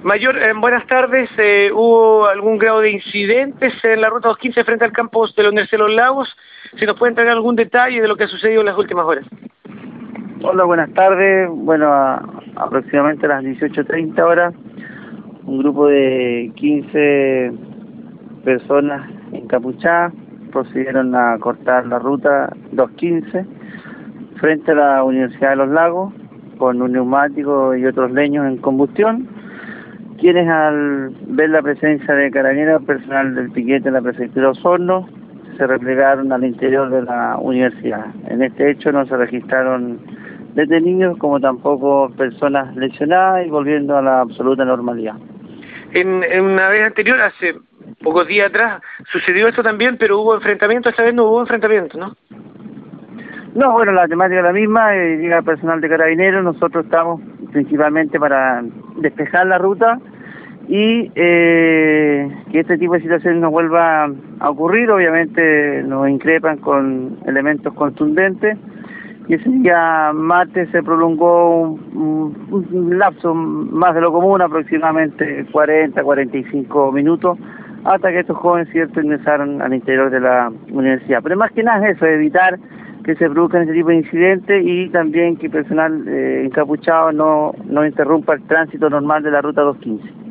Mayor, buenas tardes. ¿Hubo algún grado de incidentes en la ruta 215 frente al campus de la Universidad de los Lagos? Si nos pueden traer algún detalle de lo que ha sucedido en las últimas horas. Hola, buenas tardes. Bueno, aproximadamente a las 18:30 horas, un grupo de 15 personas encapuchadas procedieron a cortar la ruta 215 frente a la Universidad de los Lagos con un neumático y otros leños en combustión, quienes al ver la presencia de carabineros, personal del piquete de la prefectura de Osorno, se replegaron al interior de la universidad. En este hecho no se registraron detenidos como tampoco personas lesionadas y volviendo a la absoluta normalidad. En una vez anterior, hace pocos días atrás, sucedió esto también, pero hubo enfrentamiento. Esta vez no hubo enfrentamiento, ¿no? No, bueno, la temática es la misma, llega personal de carabineros, nosotros estamos principalmente para despejar la ruta y que este tipo de situaciones no vuelva a ocurrir. Obviamente nos increpan con elementos contundentes y ese día martes se prolongó un lapso más de lo común, aproximadamente 40-45 minutos, hasta que estos jóvenes, cierto, ingresaron al interior de la universidad. Pero más que nada es eso, evitar que se produzcan este tipo de incidentes y también que personal encapuchado no interrumpa el tránsito normal de la ruta 215.